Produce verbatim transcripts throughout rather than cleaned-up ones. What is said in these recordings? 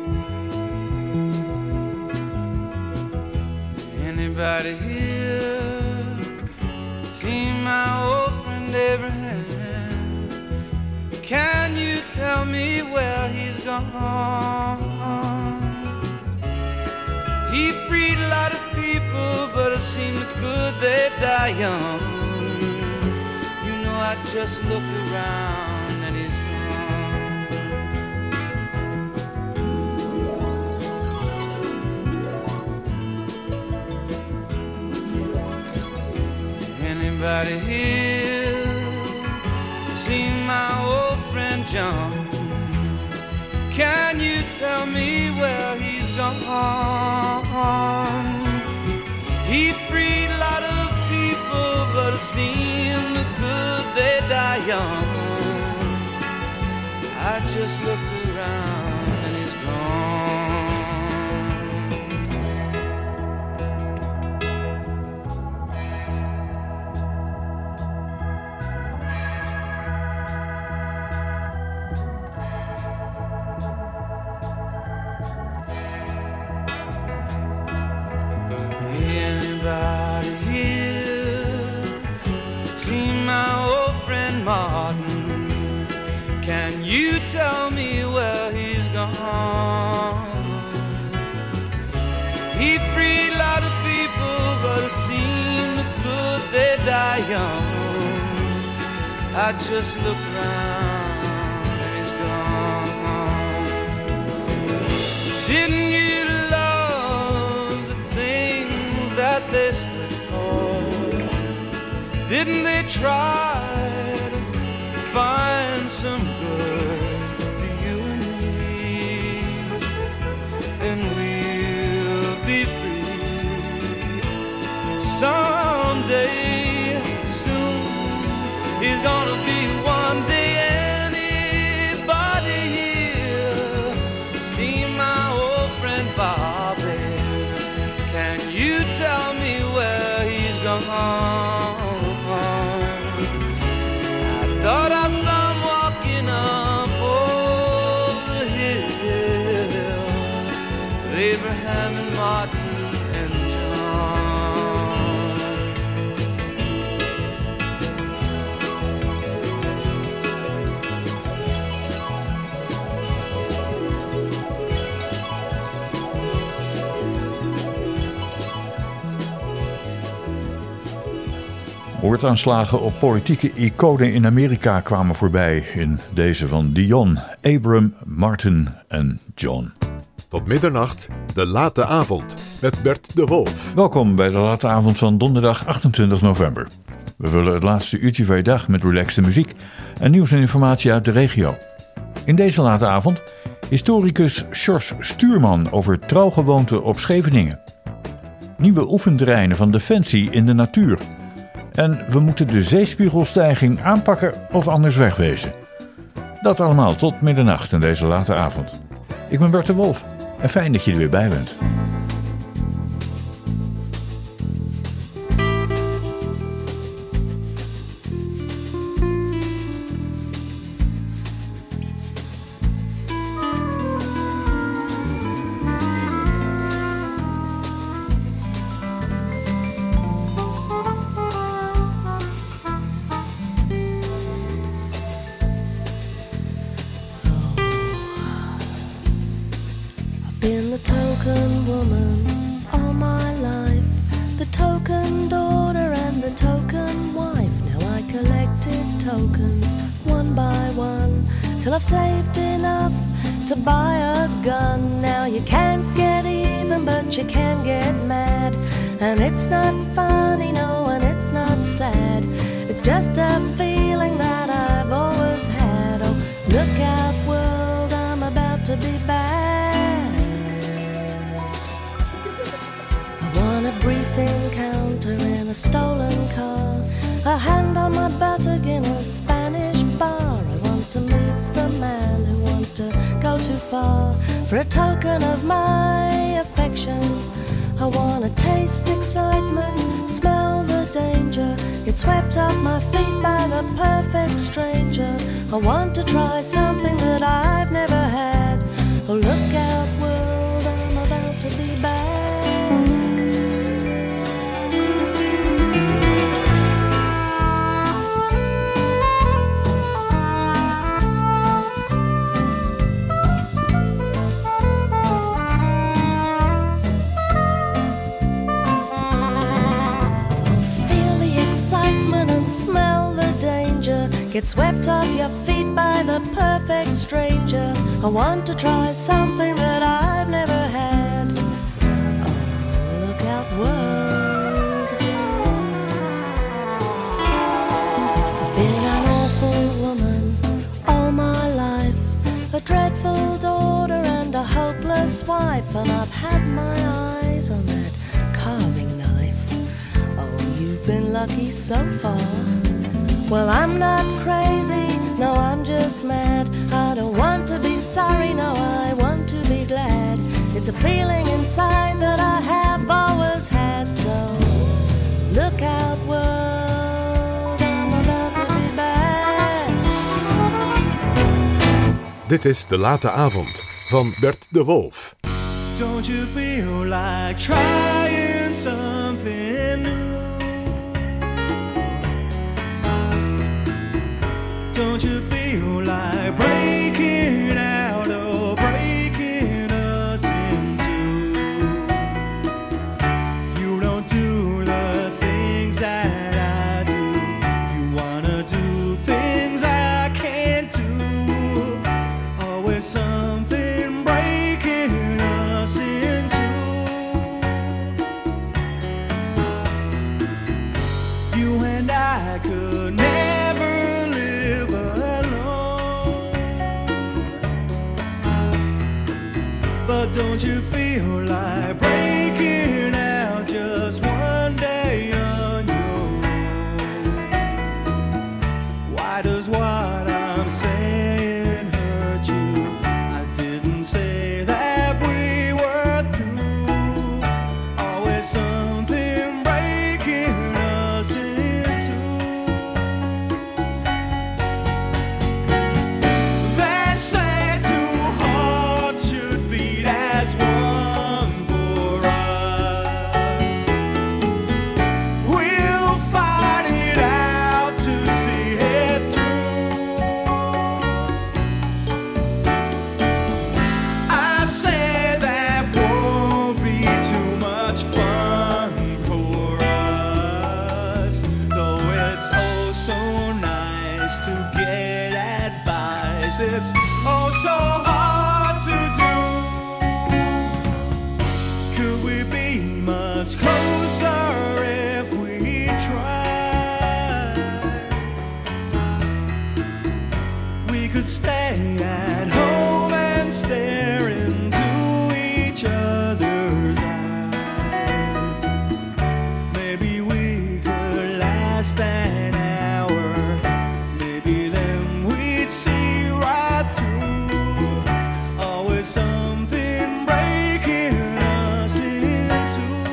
Anybody here seen my old friend Abraham? Can you tell me where he's gone? He freed a lot of people, but it seemed good they die young. You know, I just looked around and he's gone. Anybody here seen my old friend John? Can you tell me where he's gone? He freed a lot of people, but it seemed good they die young. I just looked around and he's gone. Anybody here seen my old friend Martin? Can you tell me where he's gone? He freed a lot of people, but it seemed good they die young. I just looked around and he's gone. Didn't you love the things that they stood for? Didn't they try to find some good for you and me? And we'll be free someday soon. He's gonna be one day. Anybody here see my old friend Bobby? Can you tell me where he's gone? I thought I saw him walking up over the hill with Abraham and Martin and John. Moordaanslagen op politieke iconen in Amerika kwamen voorbij in deze van Dion, Abram, Martin en John. Tot middernacht, de late avond, met Bert de Wolf. Welkom bij de late avond van donderdag achtentwintig november. We vullen het laatste uurtje van je dag met relaxte muziek en nieuws en informatie uit de regio. In deze late avond historicus Sjors Stuurman over trouwgewoonten op Scheveningen. Nieuwe oefenterreinen van Defensie in de natuur. En we moeten de zeespiegelstijging aanpakken of anders wegwezen. Dat allemaal tot middernacht in deze late avond. Ik ben Bert de Wolf en fijn dat je er weer bij bent. Saved enough to buy a gun. Now you can't get even, but you can get mad. And it's not funny, no, and it's not sad. It's just a feeling that I've always had. Oh, look out, world, I'm about to be bad. I want a brief encounter in a stolen car, a hand on my buttock in a Spanish bar. I want to meet the man who wants to go too far for a token of my affection. I want to taste excitement, smell the danger, get swept off my feet by the perfect stranger. I want to try something that I've never had. Oh, look out, smell the danger, get swept off your feet by the perfect stranger. I want to try something that I've never had. Oh, look out, world. I've been an awful woman all my life, a dreadful daughter and a hopeless wife, and I've had my eyes on that carving knife. Oh, you've been lucky so far. Well, I'm not crazy, no, I'm just mad. I don't want to be sorry, no, I want to be glad. It's a feeling inside that I have always had. So look out, world, I'm about to be bad. Dit is De Late Avond van Bert de Wolf. Don't you feel like trying something new? Don't you feel like breaking out or breaking us in two? You don't do the things that I do. You wanna do things I can't do. Always something breaking us in two. You and I could never live alone. But don't you feel like breaking out just one day on your own? Why does what I'm saying hurt you? I didn't say that we were through. Always something breaking us in two. They say two hearts should beat as one for us. We'll fight it out to see it through. I say that won't be too much fun for us, though it's oh so nice to get advice. It's oh so hard to do. Could we be much closer if we tried? We could stay at home and stare into each other's eyes. Maybe we could last an hour. Maybe then we'd see right through. Always something breaking us in two.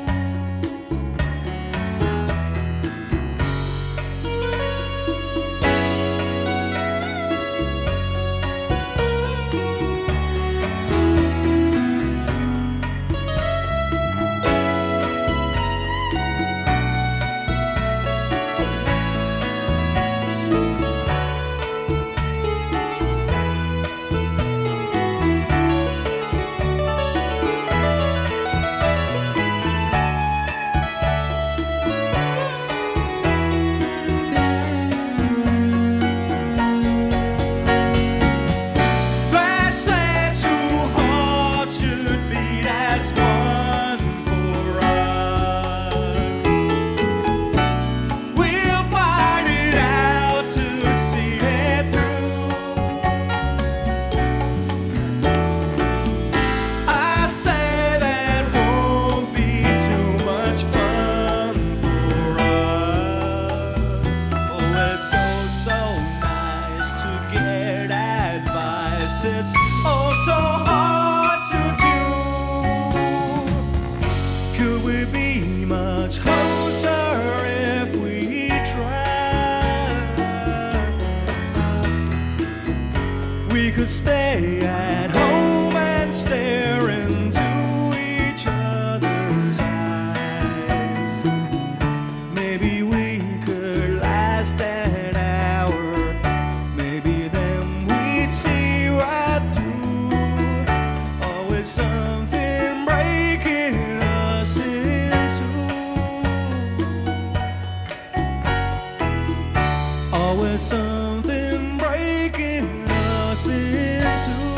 They say two hearts should beat as one for us. We'll fight it out to see it through. I say that won't be too much fun for us. Oh, it's so, so nice to get advice. It's oh so hard to do. Could we be much closer if we tried? We could stay at home and stare into each other's eyes. Maybe we could last an hour. Maybe then we'd see right through. Always something breaking us in two. There's something breaking us in two.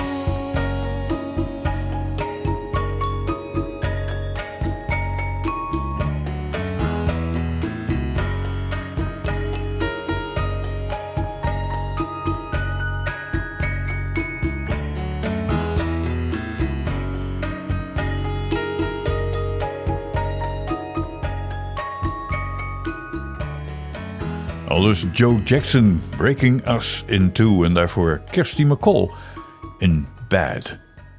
Aldus Joe Jackson, Breaking Us in Two. En daarvoor Kirsty MacColl in Bad.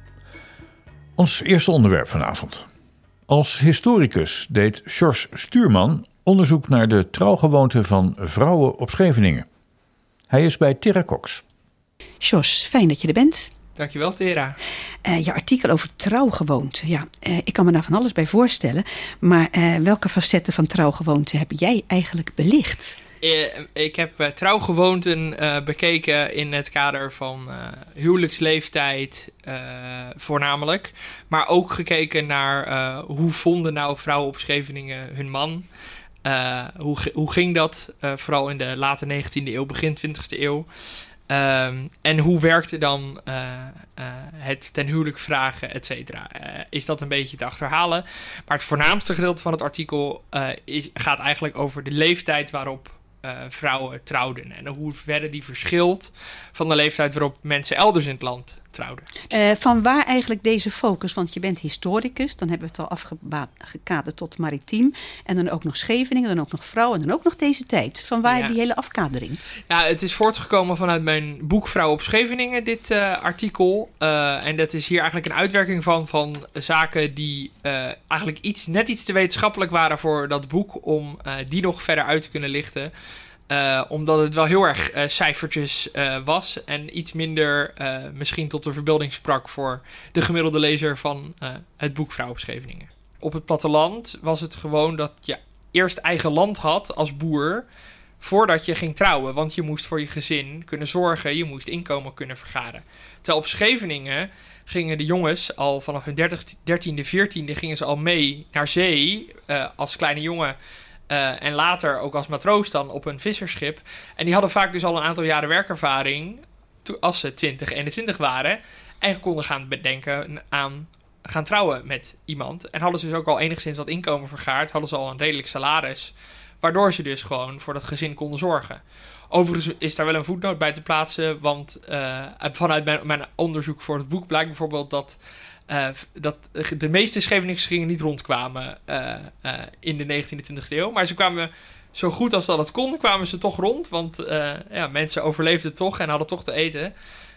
Ons eerste onderwerp vanavond. Als historicus deed Sjors Stuurman onderzoek naar de trouwgewoonten van vrouwen op Scheveningen. Hij is bij Tera Cox. Sjors, fijn dat je er bent. Dankjewel, Tera. Uh, je artikel over trouwgewoonten. Ja, uh, ik kan me daar van alles bij voorstellen. Maar uh, welke facetten van trouwgewoonten heb jij eigenlijk belicht? Uh, ik heb uh, trouwgewoonten uh, bekeken in het kader van uh, huwelijksleeftijd uh, voornamelijk. Maar ook gekeken naar uh, hoe vonden nou vrouwen op Scheveningen hun man. Uh, hoe, hoe ging dat, uh, vooral in de late negentiende eeuw, begin twintigste eeuw. Um, en hoe werkte dan uh, uh, het ten huwelijk vragen, et cetera? Uh, is dat een beetje te achterhalen? Maar het voornaamste gedeelte van het artikel uh, is, gaat eigenlijk over de leeftijd waarop uh, vrouwen trouwden. En hoe verder die verschilt van de leeftijd waarop mensen elders in het land trouwden. Uh, van waar eigenlijk deze focus? Want je bent historicus, dan hebben we het al afgekaderd tot maritiem. En dan ook nog Scheveningen, dan ook nog vrouwen en dan ook nog deze tijd. Van waar ja. die hele afkadering? Ja, het is voortgekomen vanuit mijn boek Vrouwen op Scheveningen, dit uh, artikel. Uh, en dat is hier eigenlijk een uitwerking van, van zaken die uh, eigenlijk iets, net iets te wetenschappelijk waren voor dat boek, om uh, die nog verder uit te kunnen lichten. Uh, omdat het wel heel erg uh, cijfertjes uh, was en iets minder uh, misschien tot de verbeelding sprak voor de gemiddelde lezer van uh, het boek Vrouwen op Scheveningen. Op het platteland was het gewoon dat je eerst eigen land had als boer voordat je ging trouwen. Want je moest voor je gezin kunnen zorgen, je moest inkomen kunnen vergaren. Terwijl op Scheveningen gingen de jongens al vanaf hun dertiende, veertiende gingen ze al mee naar zee uh, als kleine jongen. Uh, en later ook als matroos dan op een visserschip. En die hadden vaak dus al een aantal jaren werkervaring to- als ze twintig, eenentwintig waren. En konden gaan bedenken aan gaan trouwen met iemand. En hadden ze dus ook al enigszins wat inkomen vergaard. Hadden ze al een redelijk salaris. Waardoor ze dus gewoon voor dat gezin konden zorgen. Overigens is daar wel een voetnoot bij te plaatsen. Want uh, vanuit mijn, mijn onderzoek voor het boek blijkt bijvoorbeeld dat Uh, dat de meeste Scheveningse gingen niet rondkwamen uh, uh, in de negentiende, twintigste eeuw. Maar ze kwamen zo goed als dat het kon, kwamen ze toch rond. Want uh, ja, mensen overleefden toch en hadden toch te eten.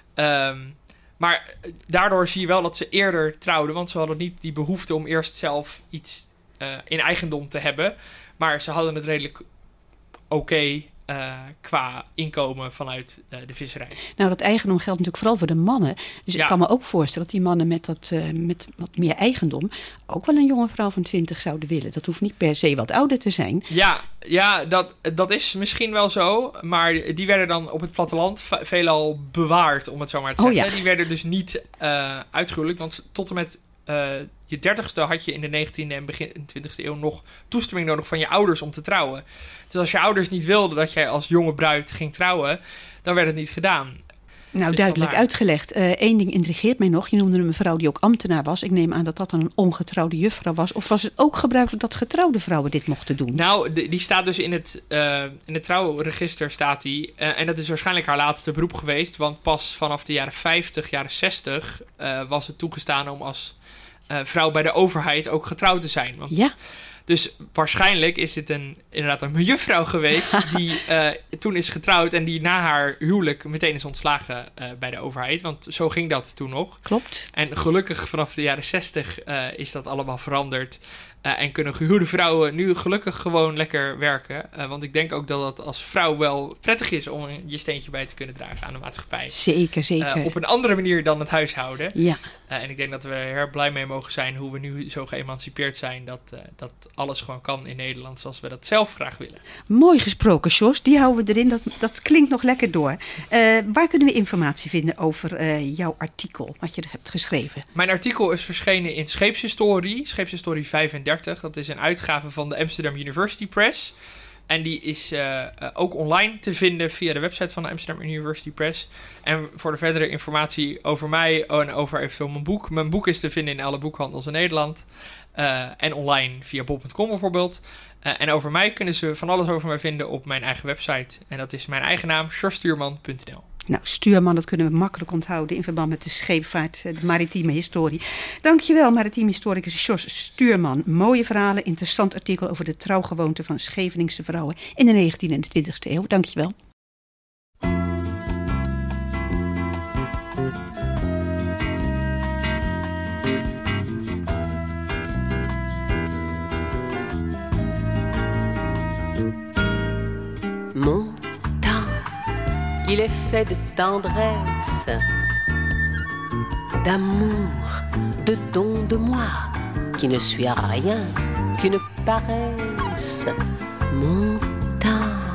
Um, maar daardoor zie je wel dat ze eerder trouwden. Want ze hadden niet die behoefte om eerst zelf iets uh, in eigendom te hebben. Maar ze hadden het redelijk oké okay, Uh, qua inkomen vanuit uh, de visserij. Nou, dat eigendom geldt natuurlijk vooral voor de mannen. Dus ja. ik kan me ook voorstellen dat die mannen met, dat, uh, met wat meer eigendom ook wel een jonge vrouw van twintig zouden willen. Dat hoeft niet per se wat ouder te zijn. Ja, ja dat, dat is misschien wel zo. Maar die werden dan op het platteland veelal bewaard, om het zo maar te zeggen. Oh, ja. Die werden dus niet uh, uitgehuwelijkt, want tot en met Uh, je dertigste had je in de negentiende en begin twintigste eeuw nog toestemming nodig van je ouders om te trouwen. Dus als je ouders niet wilden dat jij als jonge bruid ging trouwen, dan werd het niet gedaan. Nou, dus duidelijk vandaar. uitgelegd. Eén uh, ding intrigeert mij nog. Je noemde een mevrouw die ook ambtenaar was. Ik neem aan dat dat dan een ongetrouwde juffrouw was. Of was het ook gebruikelijk dat getrouwde vrouwen dit mochten doen? Nou, de, die staat dus in het, uh, in het trouwregister staat die. Uh, en dat is waarschijnlijk haar laatste beroep geweest. Want pas vanaf de jaren vijftig, jaren zestig uh, was het toegestaan om als Uh, vrouw bij de overheid ook getrouwd te zijn. Want, ja. Dus waarschijnlijk is dit een, inderdaad een mejuffrouw geweest die uh, toen is getrouwd en die na haar huwelijk meteen is ontslagen uh, bij de overheid. Want zo ging dat toen nog. Klopt. En gelukkig vanaf de jaren zestig uh, is dat allemaal veranderd. Uh, en kunnen gehuwde vrouwen nu gelukkig gewoon lekker werken. Uh, want ik denk ook dat het als vrouw wel prettig is om je steentje bij te kunnen dragen aan de maatschappij. Zeker, zeker. Uh, op een andere manier dan het huishouden. Ja. Uh, en ik denk dat we er heel blij mee mogen zijn hoe we nu zo geëmancipeerd zijn. Dat, uh, dat alles gewoon kan in Nederland zoals we dat zelf graag willen. Mooi gesproken, Sjors. Die houden we erin. Dat, dat klinkt nog lekker door. Uh, waar kunnen we informatie vinden over uh, jouw artikel, wat je hebt geschreven? Mijn artikel is verschenen in Scheepshistorie. Scheepshistorie vijfendertig. Dat is een uitgave van de Amsterdam University Press. En die is uh, uh, ook online te vinden via de website van de Amsterdam University Press. En voor de verdere informatie over mij en over eventueel mijn boek. Mijn boek is te vinden in alle boekhandels in Nederland. Uh, en online via bol punt com bijvoorbeeld. Uh, en over mij kunnen ze van alles over mij vinden op mijn eigen website. En dat is mijn eigen naam, sjors stuurman punt n l. Nou, Stuurman, dat kunnen we makkelijk onthouden in verband met de scheepvaart, de maritieme historie. Dankjewel, maritieme historicus Sjors Stuurman. Mooie verhalen, interessant artikel over de trouwgewoonte van Scheveningse vrouwen in de negentiende en de twintigste eeuw. Dankjewel. Mon temps, il est fait de tendresse, d'amour, de don de moi, qui ne suis rien qu'une paresse. Mon temps.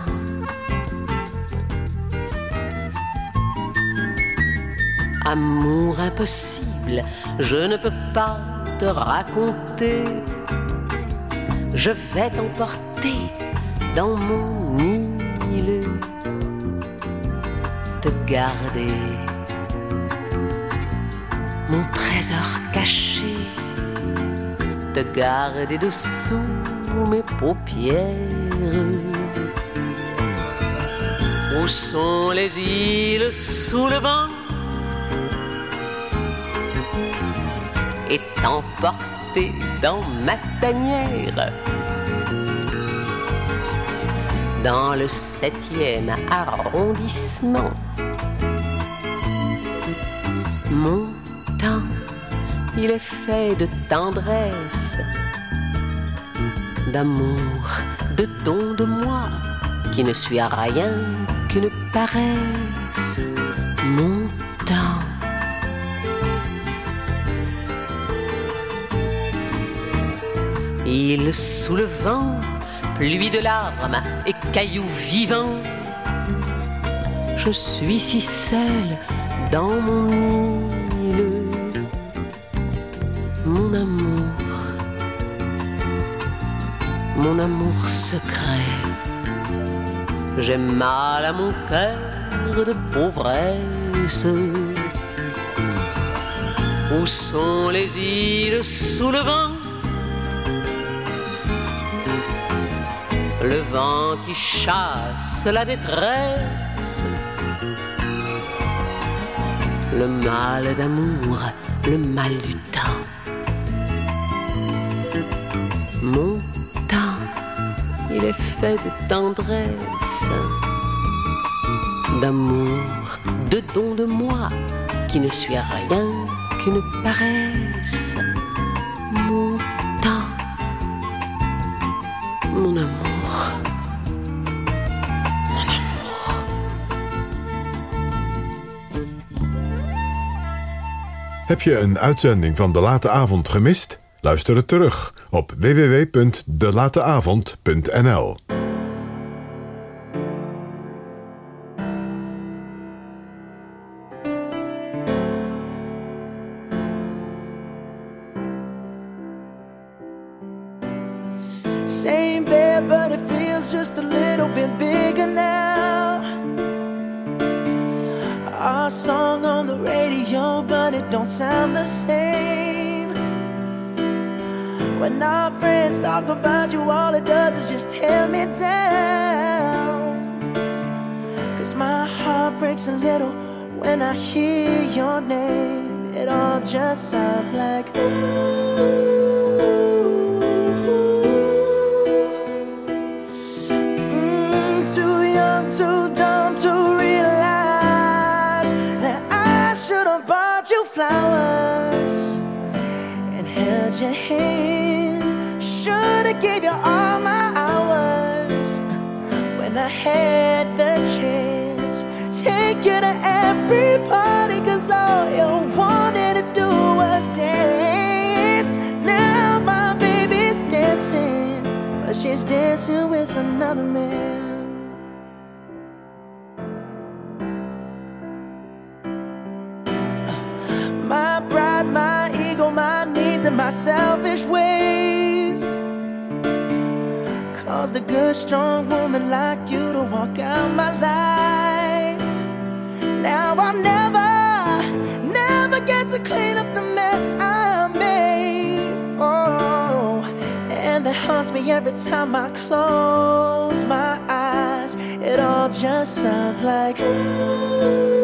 Amour impossible, je ne peux pas te raconter. Je vais t'emporter dans mon île, te garder mon trésor caché, te garder dessous mes paupières. Où sont les îles sous le vent? Et t'emporter dans ma tanière, dans le septième arrondissement. Mon temps, il est fait de tendresse, d'amour, de don de moi, qui ne suis rien qu'une paresse. Mon temps. Île sous le vent, pluie de larmes et cailloux vivants, je suis si seule dans mon île. Mon amour, mon amour secret, j'ai mal à mon cœur de pauvresse. Où sont les îles sous le vent? Le vent qui chasse la détresse, le mal d'amour, le mal du temps. Mon temps, il est fait de tendresse, d'amour, de don de moi, qui ne suis rien qu'une paresse. Mon temps, mon amour. Heb je een uitzending van De Late Avond gemist? Luister het terug op w w w punt de late avond punt n l. Same bed, but it feels just a little bit bigger now. Our song on the radio, but it don't sound the same. When our friends talk about you, all it does is just tear me down. 'Cause my heart breaks a little when I hear your name. It all just sounds like ooh. Too dumb to realize that I should have bought you flowers and held your hand. Should have gave you all my hours when I had the chance. Take you to every party, 'cause all you wanted to do was dance. Now my baby's dancing, but she's dancing with another man. My pride, my ego, my needs, and my selfish ways caused a good, strong woman like you to walk out my life. Now I'll never, never get to clean up the mess I made. Oh, and that haunts me every time I close my eyes. It all just sounds like ooh.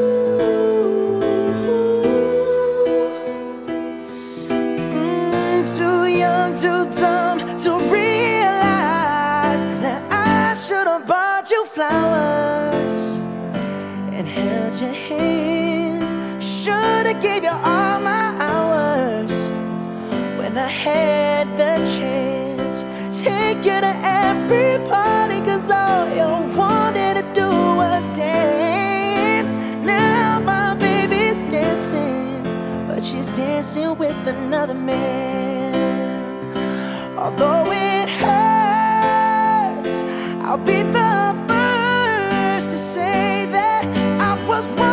Too dumb to realize that I should have bought you flowers and held your hand. Should have gave you all my hours when I had the chance. Take you to every party, cause all you wanted to do was dance. Now my baby's dancing, but she's dancing with another man. Although it hurts, I'll be the first to say that I was wrong.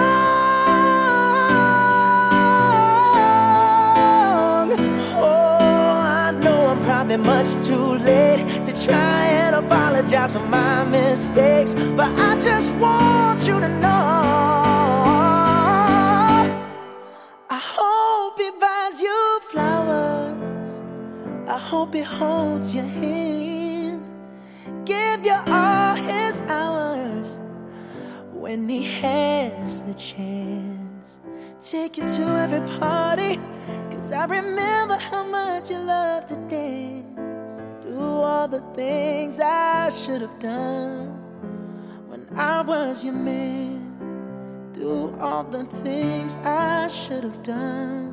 Oh, I know I'm probably much too late to try and apologize for my mistakes, but I just want you to know I hope he buys you flowers. I hope he holds your hand, give you all his hours when he has the chance. Take you to every party, cause I remember how much you love to dance. Do all the things I should have done when I was your man. Do all the things I should have done.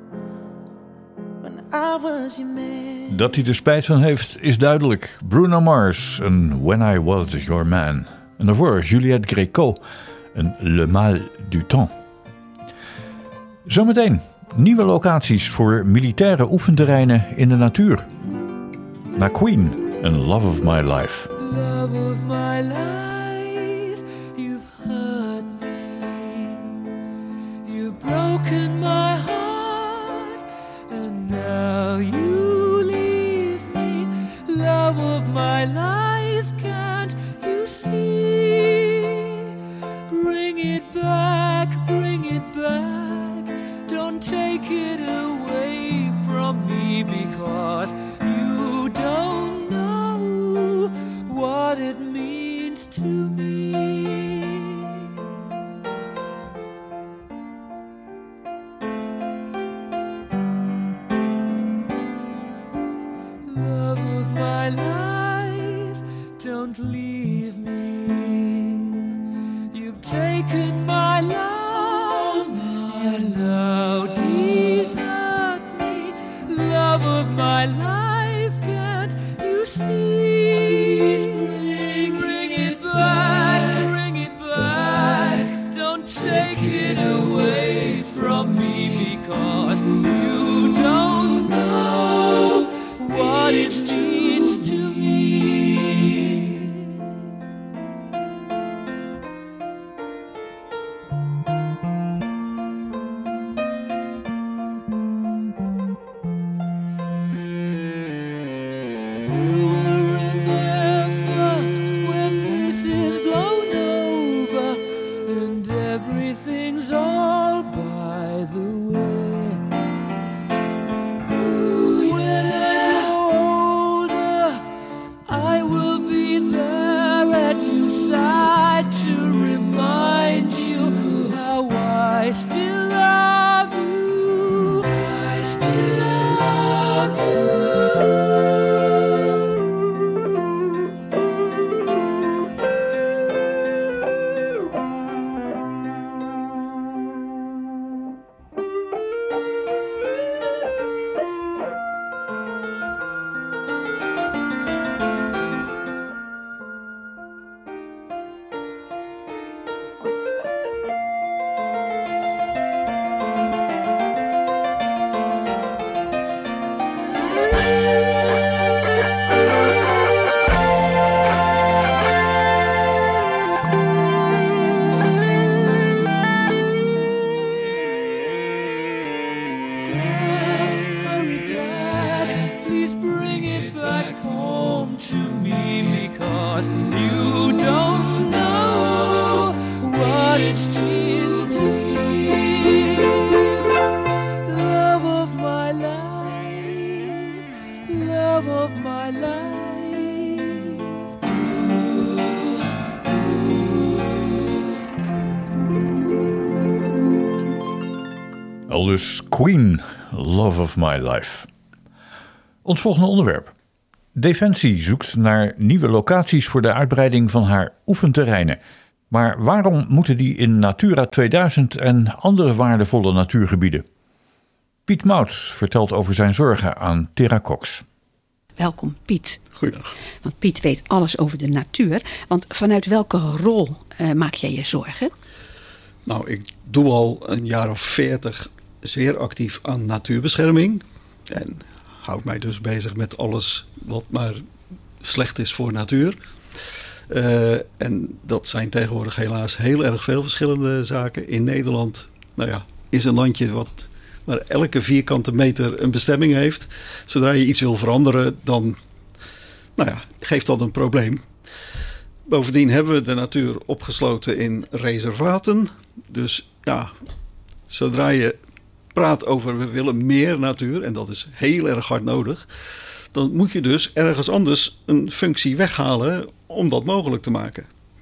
Dat hij er spijt van heeft is duidelijk. Bruno Mars en When I Was Your Man. En daarvoor Juliette Gréco en Le Mal du Temps. Zometeen nieuwe locaties voor militaire oefenterreinen in de natuur. Na Queen en Love of My Life. Love of my life, you've hurt me. You've broken my heart. Now you leave me, love of my life, can't you see? Bring it back, bring it back, don't take it away from me, because you don't know what it means to me. My life, don't leave me. You've taken my love, and now desert me. Love of my life, can't you see? Bring, bring it back, bring it back. Don't take it away from me, because you don't know what it's to. Hurry back, please bring it back home to me, because 'cause you don't know what it's tears to love of my life, love of my life. Aldus Queen, Love of My Life. Ons volgende onderwerp. Defensie zoekt naar nieuwe locaties voor de uitbreiding van haar oefenterreinen. Maar waarom moeten die in Natura tweeduizend en andere waardevolle natuurgebieden? Piet Mout vertelt over zijn zorgen aan Tera Cox. Welkom Piet. Goeiedag. Want Piet weet alles over de natuur. Want vanuit welke rol uh, maak jij je zorgen? Nou, ik doe al een jaar of veertig zeer actief aan natuurbescherming. En houd mij dus bezig met alles wat maar slecht is voor natuur. Uh, en dat zijn tegenwoordig helaas heel erg veel verschillende zaken. In Nederland, nou ja, is een landje wat waar elke vierkante meter een bestemming heeft. Zodra je iets wil veranderen, dan nou ja, geeft dat een probleem. Bovendien hebben we de natuur opgesloten in reservaten. Dus ja, zodra je praat over we willen meer natuur, en dat is heel erg hard nodig, dan moet je dus ergens anders een functie weghalen om dat mogelijk te maken.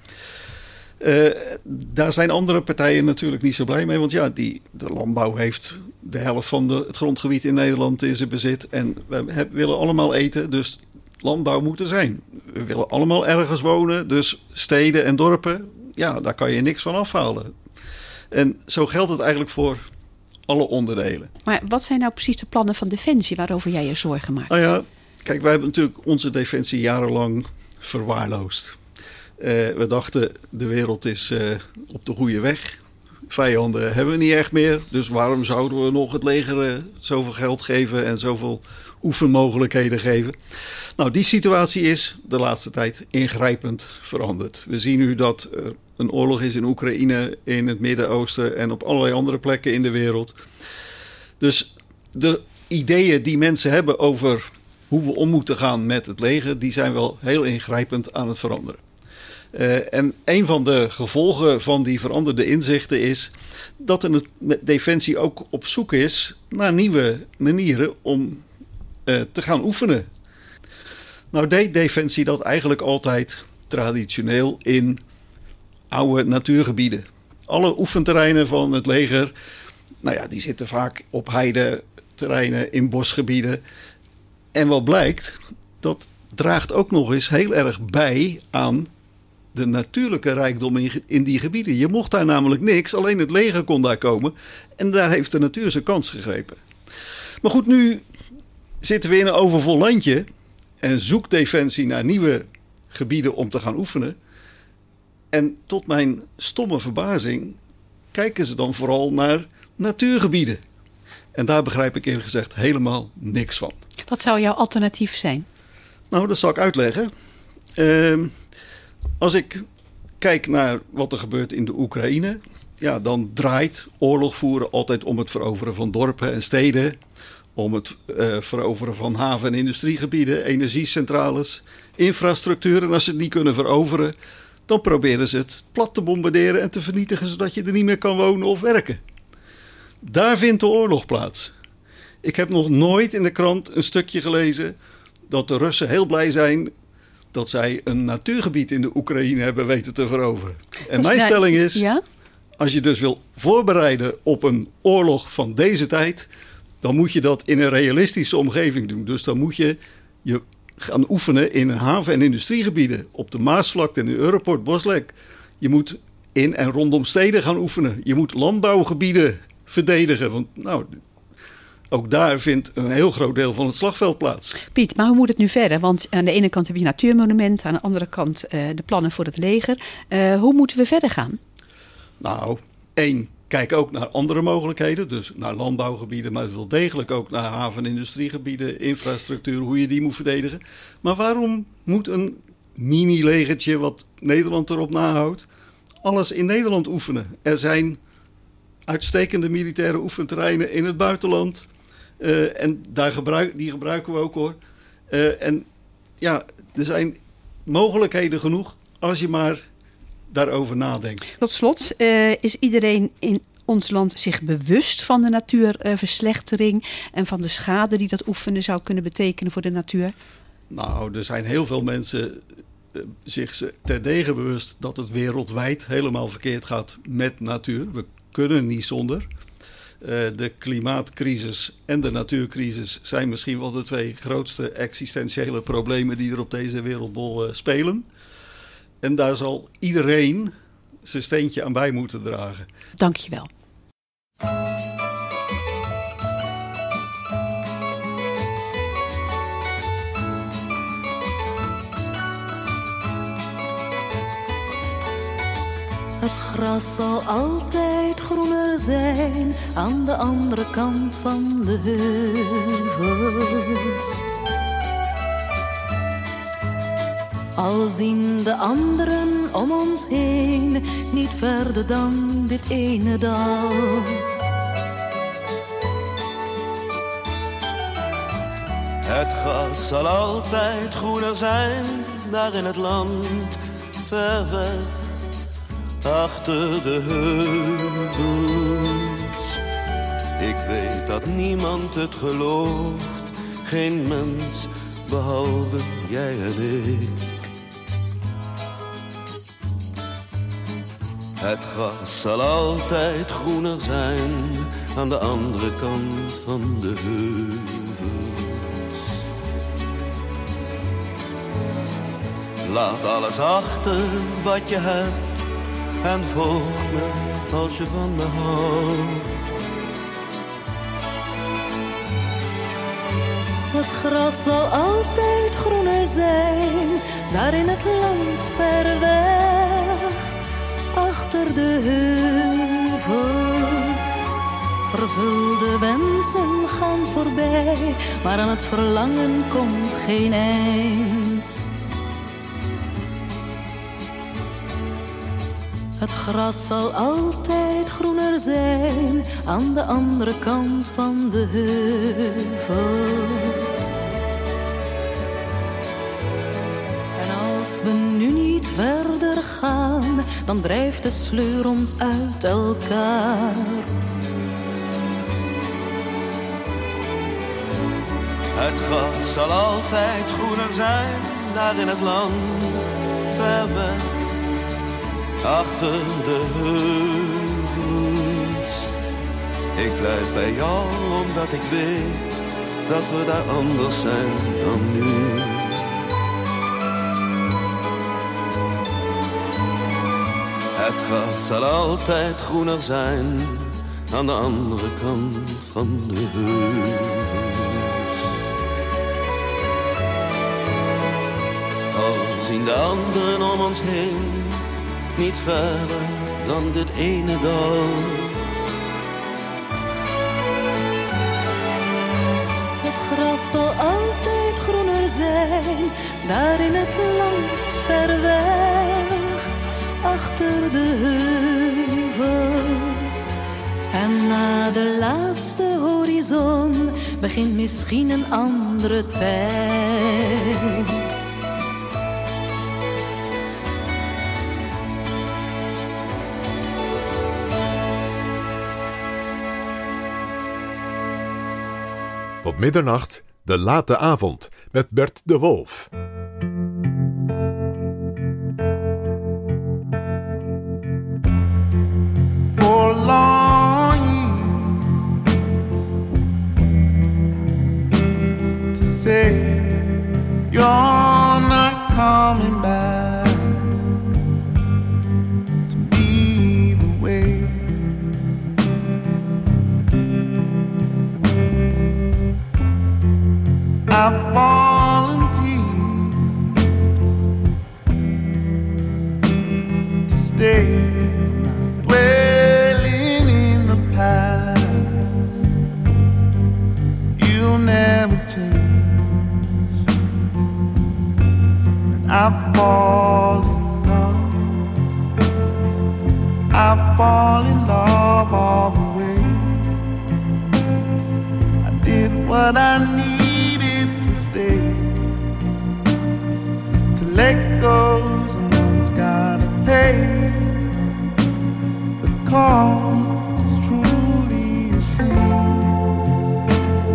Uh, daar zijn andere partijen natuurlijk niet zo blij mee, want ja, die, de landbouw heeft de helft van de, het grondgebied in Nederland in zijn bezit en we heb, willen allemaal eten, dus landbouw moet er zijn. We willen allemaal ergens wonen, dus steden en dorpen, ja, daar kan je niks van afhalen. En zo geldt het eigenlijk voor alle onderdelen. Maar wat zijn nou precies de plannen van Defensie waarover jij je zorgen maakt? Nou ja, kijk, wij hebben natuurlijk onze Defensie jarenlang verwaarloosd. Uh, we dachten, de wereld is uh, op de goede weg. Vijanden hebben we niet echt meer. Dus waarom zouden we nog het leger uh, zoveel geld geven en zoveel oefenmogelijkheden geven? Nou, die situatie is de laatste tijd ingrijpend veranderd. We zien nu dat er een oorlog is in Oekraïne, in het Midden-Oosten en op allerlei andere plekken in de wereld. Dus de ideeën die mensen hebben over hoe we om moeten gaan met het leger, die zijn wel heel ingrijpend aan het veranderen. Uh, en een van de gevolgen van die veranderde inzichten is dat er met Defensie ook op zoek is naar nieuwe manieren om uh, te gaan oefenen. Nou deed Defensie dat eigenlijk altijd traditioneel in oude natuurgebieden. Alle oefenterreinen van het leger, nou ja, die zitten vaak op heideterreinen, in bosgebieden. En wat blijkt, dat draagt ook nog eens heel erg bij aan de natuurlijke rijkdom in, in die gebieden. Je mocht daar namelijk niks, alleen het leger kon daar komen. En daar heeft de natuur zijn kans gegrepen. Maar goed, nu zitten we in een overvol landje en zoekt Defensie naar nieuwe gebieden om te gaan oefenen. En tot mijn stomme verbazing kijken ze dan vooral naar natuurgebieden. En daar begrijp ik eerlijk gezegd helemaal niks van. Wat zou jouw alternatief zijn? Nou, dat zal ik uitleggen. Uh, als ik kijk naar wat er gebeurt in de Oekraïne, ja, dan draait oorlog voeren altijd om het veroveren van dorpen en steden, om het uh, veroveren van haven- en industriegebieden, energiecentrales, infrastructuur. En als ze het niet kunnen veroveren, dan proberen ze het plat te bombarderen en te vernietigen, zodat je er niet meer kan wonen of werken. Daar vindt de oorlog plaats. Ik heb nog nooit in de krant een stukje gelezen dat de Russen heel blij zijn dat zij een natuurgebied in de Oekraïne hebben weten te veroveren. En mijn nou, stelling is, ja? als je dus wil voorbereiden op een oorlog van deze tijd, dan moet je dat in een realistische omgeving doen. Dus dan moet je je gaan oefenen in haven- en industriegebieden, op de Maasvlakte en de Europort, Boslek. Je moet in en rondom steden gaan oefenen. Je moet landbouwgebieden verdedigen, want nou, ook daar vindt een heel groot deel van het slagveld plaats. Piet, maar hoe moet het nu verder? Want aan de ene kant heb je natuurmonumenten, aan de andere kant uh, de plannen voor het leger. Uh, hoe moeten we verder gaan? Nou, één, kijk ook naar andere mogelijkheden. Dus naar landbouwgebieden, maar wel degelijk ook naar haven- en industriegebieden, infrastructuur, hoe je die moet verdedigen. Maar waarom moet een mini-legertje, wat Nederland erop nahoudt, alles in Nederland oefenen? Er zijn uitstekende militaire oefenterreinen in het buitenland. Uh, en daar gebruik, die gebruiken we ook hoor. Uh, en ja, er zijn mogelijkheden genoeg als je maar daarover nadenkt. Tot slot, uh, is iedereen in ons land zich bewust van de natuurverslechtering en van de schade die dat oefenen zou kunnen betekenen voor de natuur? Nou, er zijn heel veel mensen uh, zich terdege bewust dat het wereldwijd helemaal verkeerd gaat met natuur. We kunnen niet zonder. Uh, de klimaatcrisis en de natuurcrisis zijn misschien wel de twee grootste existentiële problemen die er op deze wereldbol uh, spelen. En daar zal iedereen zijn steentje aan bij moeten dragen. Dank je wel. Het gras zal altijd groener zijn aan de andere kant van de heuvels. Al zien de anderen om ons heen niet verder dan dit ene dal. Het gras zal altijd groener zijn, daar in het land, ver weg, achter de heuvels. Ik weet dat niemand het gelooft, geen mens behalve jij en ik. Het gras zal altijd groener zijn aan de andere kant van de heuvels. Laat alles achter wat je hebt en volg me als je van me houdt. Het gras zal altijd groener zijn, daar in het land ver weg, achter de heuvels. Vervulde wensen gaan voorbij, maar aan het verlangen komt geen eind. Het gras zal altijd groener zijn aan de andere kant van de heuvels. En als we nu niet verder gaan, dan drijft de sleur ons uit elkaar. Het gras zal altijd groener zijn, daar in het land, ver weg, achter de heuvels. Ik blijf bij jou omdat ik weet dat we daar anders zijn dan nu. Het gras zal altijd groener zijn aan de andere kant van de heuvels. Al zien de anderen om ons heen niet verder dan dit ene dal. Het gras zal altijd groener zijn, daar in het land ver weg, achter de heuvels. En na de laatste horizon begint misschien een andere tijd. Tot middernacht, de late avond, met Bert de Wolf. For long years to say you're not coming back to me the way I've volunteered to stay. Dwelling in the past, you'll never change. When I fall in love, I fall in love all the way. I did what I needed to stay, to let go pay the cost is truly a shame.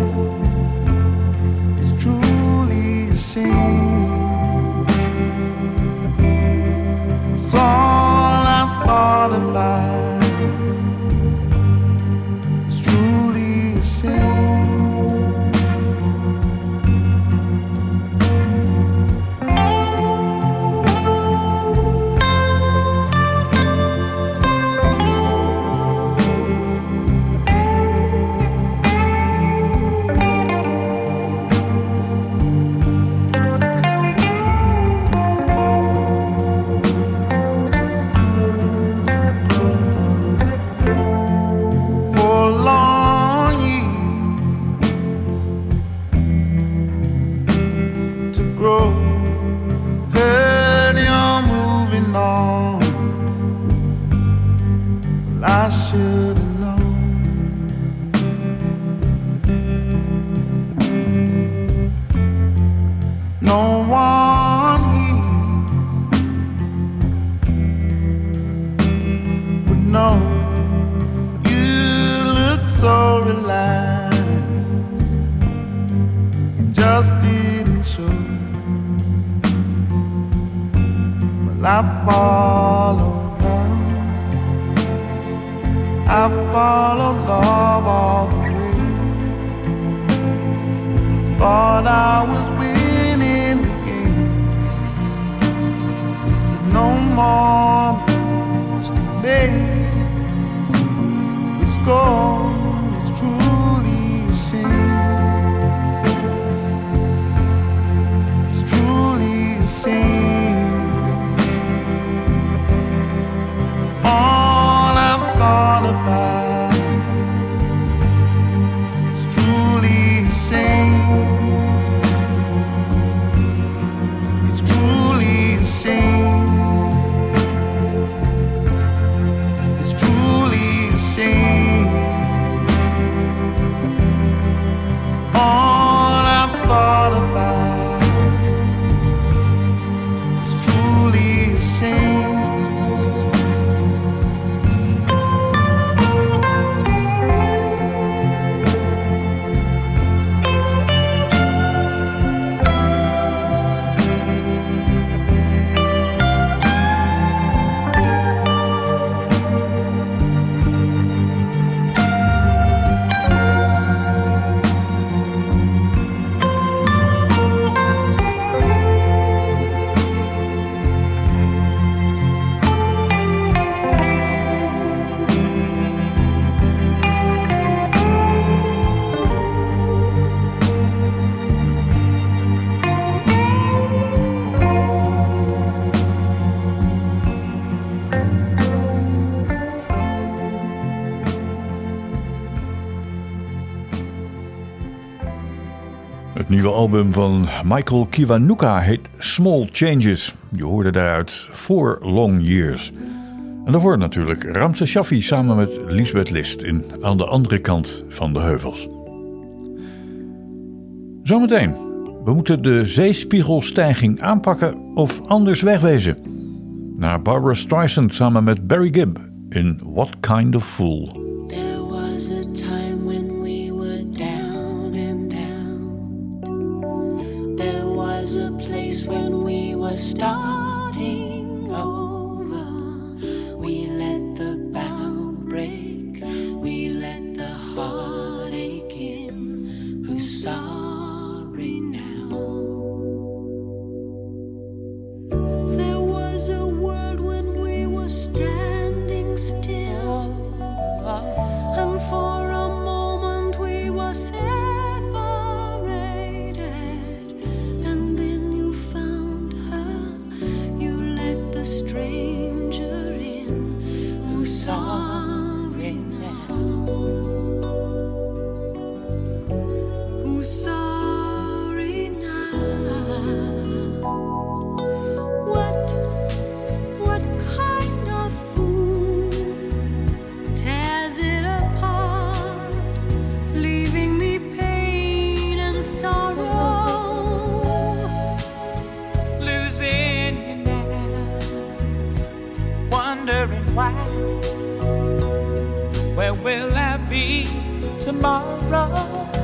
It's truly a shame. It's all I thought about. It's truly a shame. I follow love, I follow love all the way. Thought I was winning the game, with no more moves to make. The score is truly a shame. It's truly a shame. All I've thought about is truly a shame. It's truly a shame. It's truly a shame. All I've thought about is truly a shame. Het nieuwe album van Michael Kiwanuka heet Small Changes. Je hoorde daaruit Four Long Years. En daarvoor natuurlijk Ramse Shaffi samen met Lisbeth List in Aan de andere kant van de heuvels. Zometeen. We moeten de zeespiegelstijging aanpakken of anders wegwezen. Naar Barbra Streisand samen met Barry Gibb in What Kind of Fool. There was a time when we were down and out. There was a place when we were starting over. We let the bow break. We let the heartache in. Who's sorry now? There was a world when we were standing still, and for a moment we were separated, and then you found her tomorrow.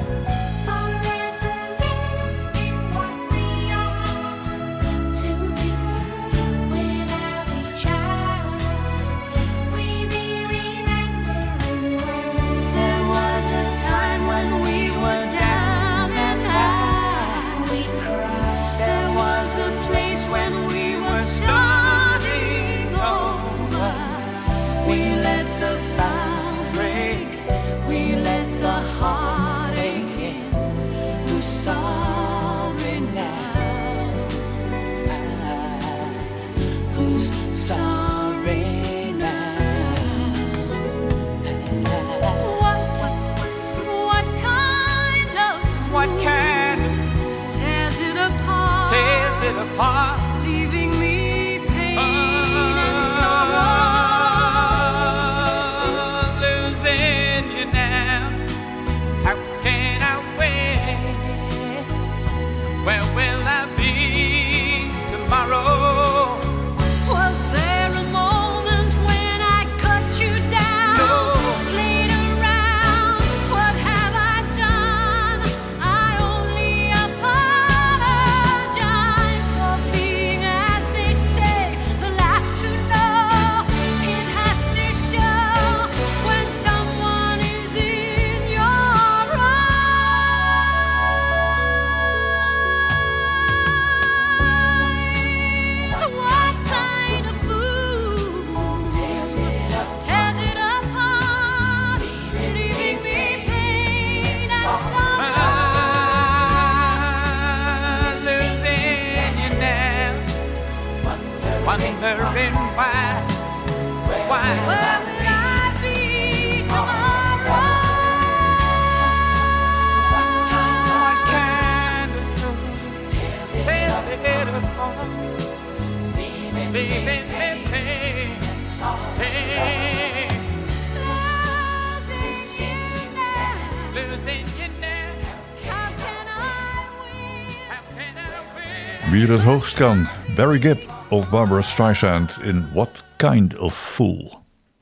Sorry now, who's sorry now? What, what kind of what kind of tears it apart, tears it apart, leaving me pain uh, and sorrow, losing you now. How can I wait? Where will I be tomorrow? Was there a moment when I cut you down? No. Played around, what have I done? I only apologize for being, as they say, the last to know. It has to show when someone is in your arms. What kind of fool tears it up, tears it apart, leaving me pain and sorrow, losing you now, wondering why, why where will I be tomorrow? What kind of fool tears it apart, leaving me pain and sorrow, losing you now. How can I win? How can I win? Wie er het hoogst kan, Barry Gibb of Barbara Streisand in What Kind of Fool.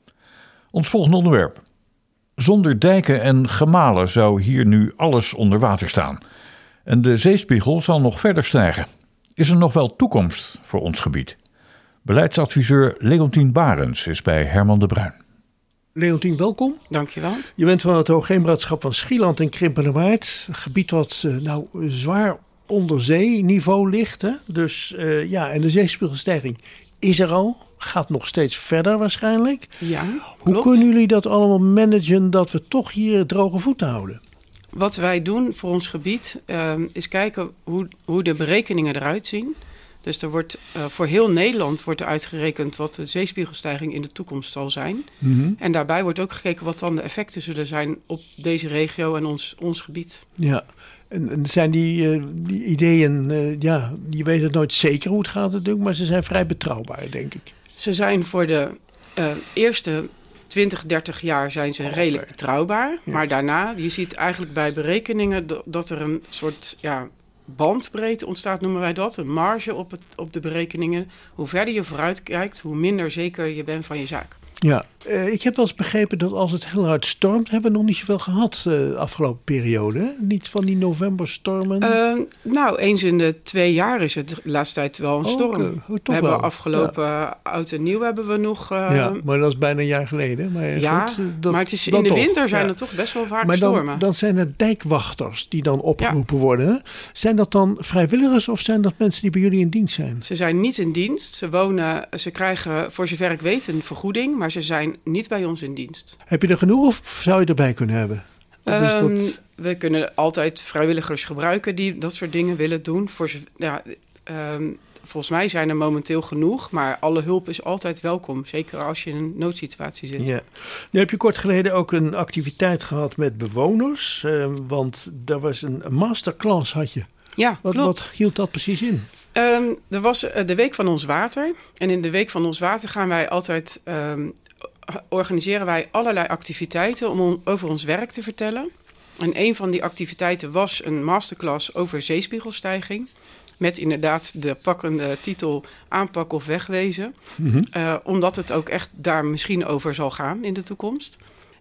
Ons volgende onderwerp. Zonder dijken en gemalen zou hier nu alles onder water staan. En de zeespiegel zal nog verder stijgen. Is er nog wel toekomst voor ons gebied? Beleidsadviseur Leontien Barends is bij Herman de Bruin. Leontien, welkom. Dankjewel. Je bent van het Hoogheemraadschap van Schieland en Krimpenerwaard. Een gebied wat uh, nou zwaar onder zeeniveau ligt. Hè? Dus uh, ja, en de zeespiegelstijging is er al. Gaat nog steeds verder waarschijnlijk. Ja, Hoe klopt. kunnen jullie dat allemaal managen dat we toch hier droge voeten houden? Wat wij doen voor ons gebied uh, is kijken hoe, hoe de berekeningen eruit zien. Dus er wordt, uh, voor heel Nederland wordt er uitgerekend wat de zeespiegelstijging in de toekomst zal zijn. Mm-hmm. En daarbij wordt ook gekeken wat dan de effecten zullen zijn op deze regio en ons, ons gebied. Ja, en, en zijn die, uh, die ideeën, uh, ja, je weet het nooit zeker hoe het gaat natuurlijk, maar ze zijn vrij betrouwbaar, denk ik. Ze zijn voor de uh, eerste twintig, dertig jaar zijn ze redelijk betrouwbaar. Ja. Maar daarna, je ziet eigenlijk bij berekeningen dat, dat er een soort ja, bandbreedte ontstaat, noemen wij dat. Een marge op, het, op de berekeningen. Hoe verder je vooruit kijkt, hoe minder zeker je bent van je zaak. Ja, uh, ik heb wel eens begrepen dat als het heel hard stormt, hebben we nog niet zoveel gehad de uh, afgelopen periode. Hè? Niet van die novemberstormen. Uh, nou, eens in de twee jaar is het de laatste tijd wel een storm. Oh, okay. oh, we hebben wel. afgelopen ja. oud en nieuw hebben we nog... Uh, ja, maar dat is bijna een jaar geleden. Maar ja, goed, dat, maar het is, in in de toch. winter zijn ja. er toch best wel vaak maar dan, stormen. dan zijn er dijkwachters die dan opgeroepen ja. worden. Hè? Zijn dat dan vrijwilligers of zijn dat mensen die bij jullie in dienst zijn? Ze zijn niet in dienst. Ze wonen, ze krijgen voor zover ik weet een vergoeding, maar ze zijn niet bij ons in dienst. Heb je er genoeg of zou je erbij kunnen hebben? Of um, is dat... We kunnen altijd vrijwilligers gebruiken die dat soort dingen willen doen. Voor ze, ja, um, volgens mij zijn er momenteel genoeg, maar alle hulp is altijd welkom. Zeker als je in een noodsituatie zit. Ja. Nu heb je kort geleden ook een activiteit gehad met bewoners, uh, want er was een masterclass had je. Ja, wat, klopt. Wat hield dat precies in? Um, er was uh, de Week van Ons Water. En in de Week van Ons Water gaan wij altijd... Um, organiseren wij allerlei activiteiten om on, over ons werk te vertellen. En een van die activiteiten was een masterclass over zeespiegelstijging. Met inderdaad de pakkende titel Aanpak of Wegwezen. Mm-hmm. Uh, omdat het ook echt daar misschien over zal gaan in de toekomst.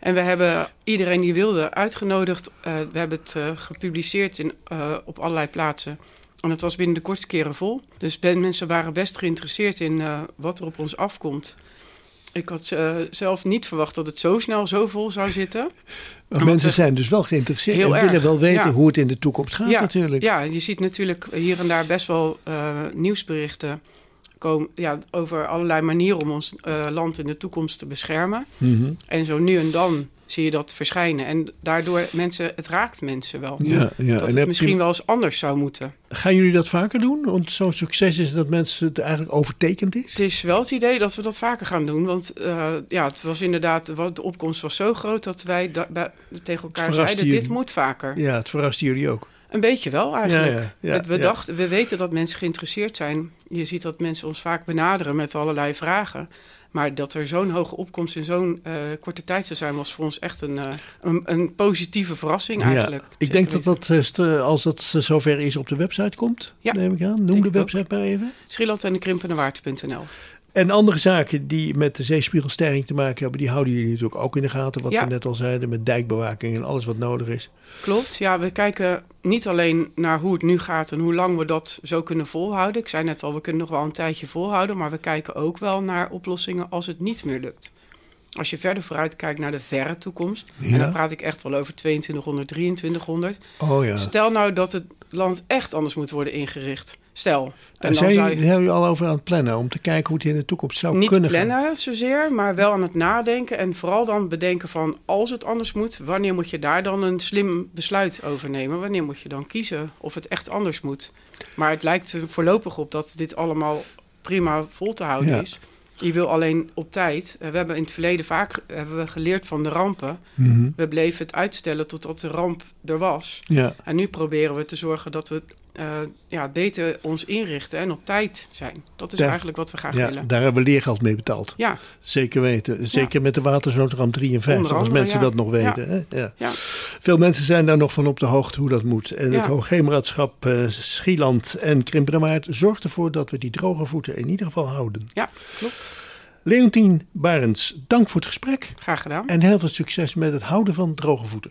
En we hebben iedereen die wilde uitgenodigd. Uh, we hebben het uh, gepubliceerd in, uh, op allerlei plaatsen. En het was binnen de kortste keren vol. Dus ben, mensen waren best geïnteresseerd in uh, wat er op ons afkomt. Ik had uh, zelf niet verwacht dat het zo snel zo vol zou zitten. Maar mensen zijn dus wel geïnteresseerd en erg. willen wel weten ja. hoe het in de toekomst gaat ja. natuurlijk. Ja, je ziet natuurlijk hier en daar best wel uh, nieuwsberichten komen, ja, over allerlei manieren om ons uh, land in de toekomst te beschermen. Mm-hmm. En zo nu en dan zie je dat verschijnen. En daardoor mensen, het raakt mensen wel. Ja, ja. Dat en het misschien je... wel eens anders zou moeten. Gaan jullie dat vaker doen? Want zo'n succes is dat mensen het eigenlijk overtekend is? Het is wel het idee dat we dat vaker gaan doen. Want uh, ja, het was inderdaad, de opkomst was zo groot dat wij da- bij, tegen elkaar zeiden, jullie. dit moet vaker. Ja, het verraste jullie ook. Een beetje wel eigenlijk. Ja, ja, ja, we, ja. dachten, we weten dat mensen geïnteresseerd zijn. Je ziet dat mensen ons vaak benaderen met allerlei vragen. Maar dat er zo'n hoge opkomst in zo'n uh, korte tijd zou zijn, was voor ons echt een, uh, een, een positieve verrassing eigenlijk. Ja, ik denk dat dat, uh, als dat zover is, op de website komt, ja, neem ik aan. Noem de website maar even. Schieland en de krimpende waard punt n l. En andere zaken die met de zeespiegelstijging te maken hebben, die houden jullie natuurlijk ook in de gaten. Wat ja. we net al zeiden, met dijkbewaking en alles wat nodig is. Klopt, ja, we kijken niet alleen naar hoe het nu gaat en hoe lang we dat zo kunnen volhouden. Ik zei net al, we kunnen nog wel een tijdje volhouden, maar we kijken ook wel naar oplossingen als het niet meer lukt. Als je verder vooruit kijkt naar de verre toekomst, ja. en dan praat ik echt wel over tweeëntwintighonderd, drieëntwintighonderd. Oh ja. Stel nou dat het land echt anders moet worden ingericht. Stel. En dan zijn jullie je... er al over aan het plannen om te kijken hoe het in de toekomst zou niet kunnen plannen gaan? Zozeer, maar wel aan het nadenken. En vooral dan bedenken van als het anders moet, wanneer moet je daar dan een slim besluit over nemen? Wanneer moet je dan kiezen of het echt anders moet? Maar het lijkt er voorlopig op dat dit allemaal prima vol te houden ja. is. Je wil alleen op tijd. We hebben in het verleden vaak hebben we geleerd van de rampen. Mm-hmm. We bleven het uitstellen totdat de ramp er was. Ja. En nu proberen we te zorgen dat we uh, ja, beter ons inrichten en op tijd zijn. Dat is daar, eigenlijk wat we graag ja, willen. Daar hebben we leergeld mee betaald. Ja. Zeker weten. Zeker ja. met de watersnoodramp drieënvijftig, andere, als mensen ja. dat nog weten. Ja. Hè? Ja. Ja. Veel mensen zijn daar nog van op de hoogte hoe dat moet. En ja. het Hoogheemraadschap uh, Schieland en Krimpendamaart zorgt ervoor dat we die droge voeten in ieder geval houden. Ja, klopt. Leontien Barends, dank voor het gesprek. Graag gedaan. En heel veel succes met het houden van droge voeten.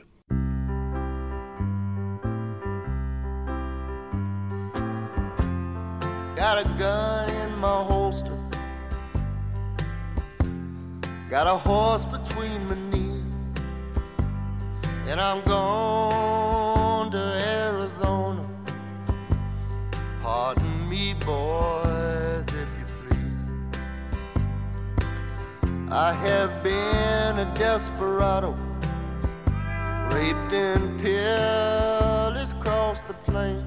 Got a gun in my holster. Got a horse between my knees. And I'm gone to Arizona. Pardon me, boys, if you please. I have been a desperado, raped and pillaged across the plain.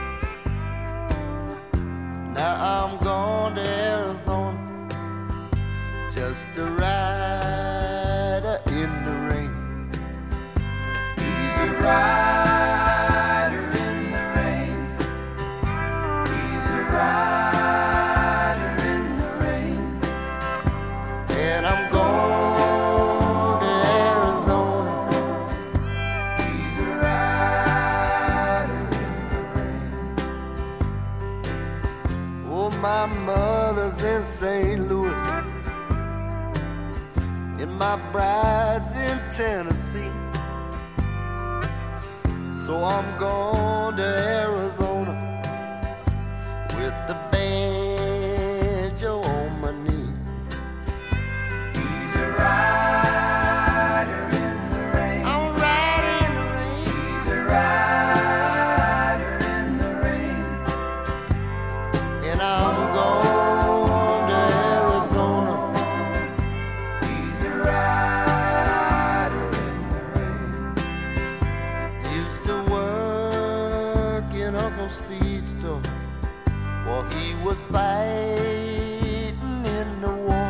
Now I'm gone to Arizona, just a rider in the rain. He's a rider in the rain. He's a rider in the rain. And I'm gone to Arizona. He's a rider in the rain. Oh, my mother's in Saint Louis, and my bride's in Tennessee. So I'm going to Arizona with the banjo on my knee. He's a rider in the rain. I'm riding in the rain. He's a rider in the rain. And I'm going to Arizona. He's a rider in the rain. Used to work in Uncle's feed store while he was fighting in the war.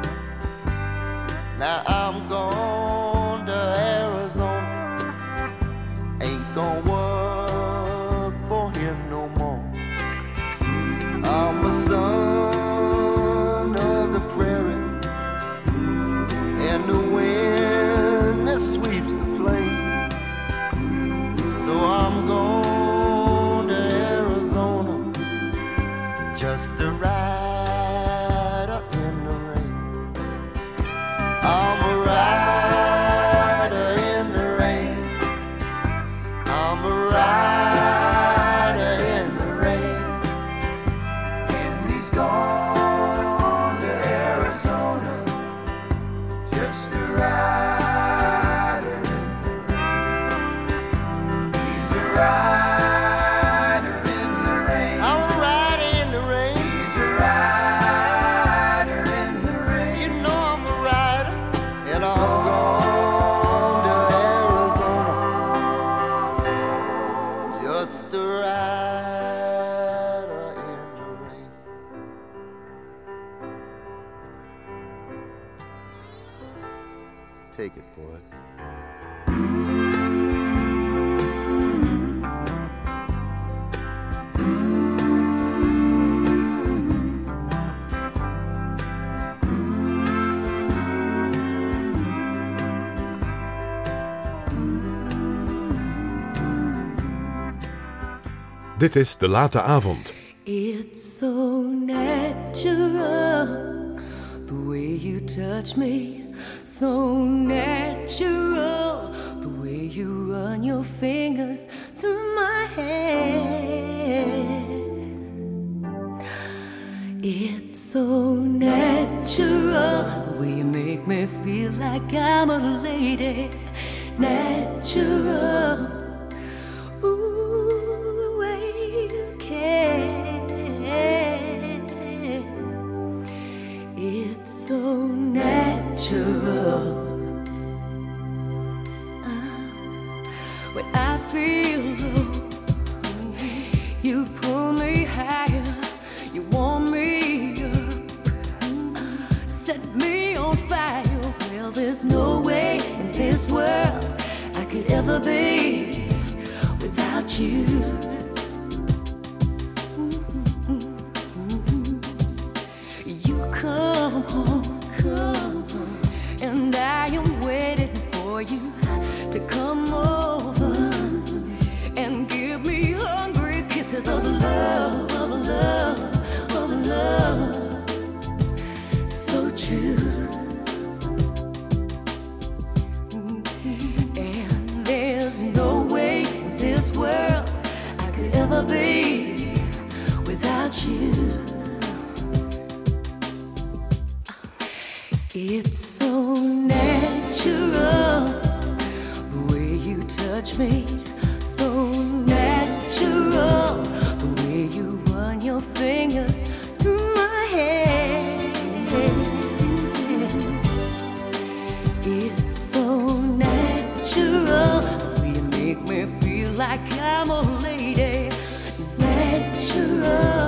Now I'm gone to Arizona. Ain't gonna work for him no more. I'm a son of the prairie, and the wind that sweeps the plain. So I'm going to Arizona, just a rider in the rain. I'm a rider. rider in the rain. I'm a rider in the rain. He's a rider in the rain. You know I'm a rider, and I'm going to Arizona. Just a rider in the rain. Take it, boys. Dit is De Late Avond. It's so natural, the way you touch me. So natural, the way you run your fingers through my hair. It's so natural, the way you make me feel like I'm a lady. Natural. It's so natural. Uh, when I feel low, you pull me higher, you warm me up, set me on fire. Well, there's no way in this world I could ever be without you. Come home, come home, and I am waiting for you to come over and give me hungry kisses of love, of love, of love, so true. And there's no way in this world I could ever be without you. It's so natural, the way you touch me. So natural, the way you run your fingers through my hair. It's so natural, the way you make me feel like I'm a lady. Natural.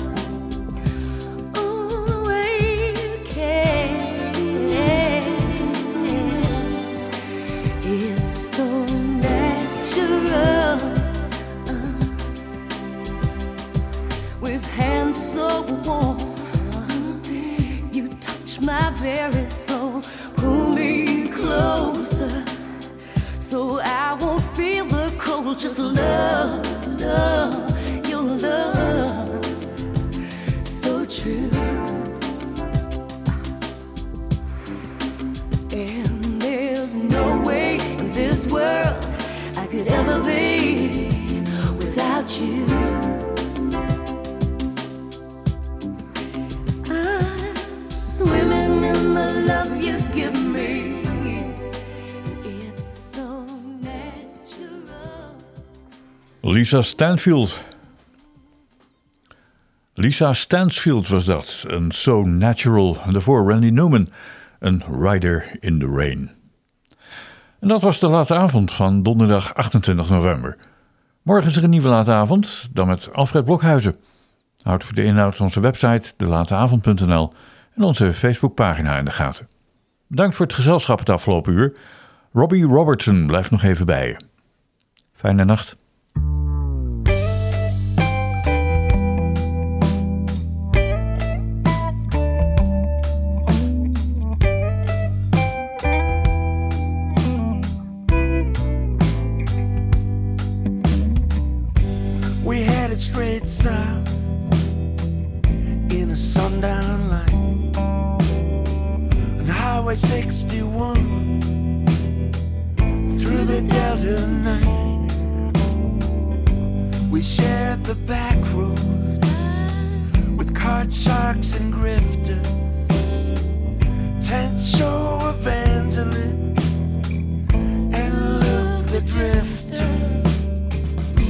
So warm, you touch my very soul, pull me closer, so I won't feel the cold. Just love, love, your love, so true. And there's no way in this world I could ever be without you. Swimming in the love you give me. It's so natural. Lisa Stansfield. Lisa Stansfield was dat. Een So Natural. En daarvoor Randy Newman. Een Rider in the Rain. En dat was de late avond van donderdag achtentwintig november. Morgen is er een nieuwe late avond. Dan met Alfred Blokhuizen. Houd voor de inhoud van onze website de late avond punt n l en onze Facebookpagina in de gaten. Bedankt voor het gezelschap het afgelopen uur. Robbie Robertson blijft nog even bij je. Fijne nacht. We headed straight south in a sundown light on Highway sixty-one through the Delta night. We shared the back roads with card sharks and grifters, tent show evangelists and Luke the drifter.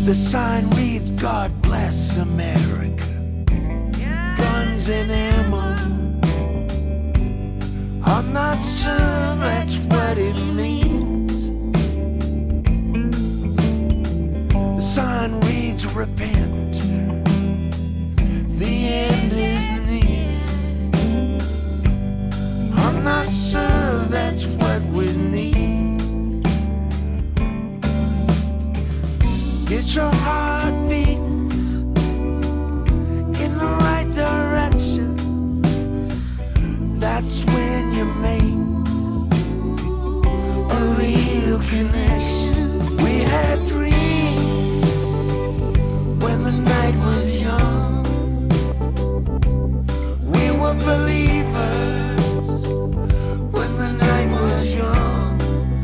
The sign reads, God bless America. Guns and ammo. I'm not sure that's what it means. The sign reads, repent. The end is near. I'm not sure that's what we need. Get your heart beating in the right direction. That's when you make a real connection. We had dreams when the night was young. We were believers when the night was young.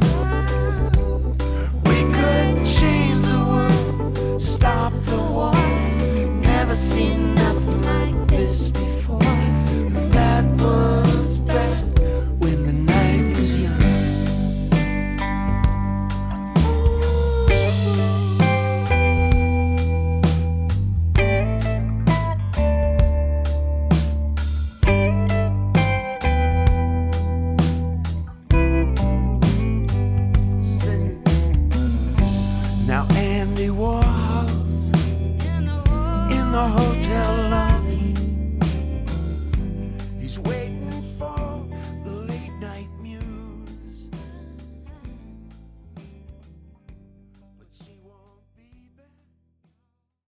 We could change the world, stop the war. Never seen nothing like this before. That was back when the night was young. Now Andy Warhol's in the hotel.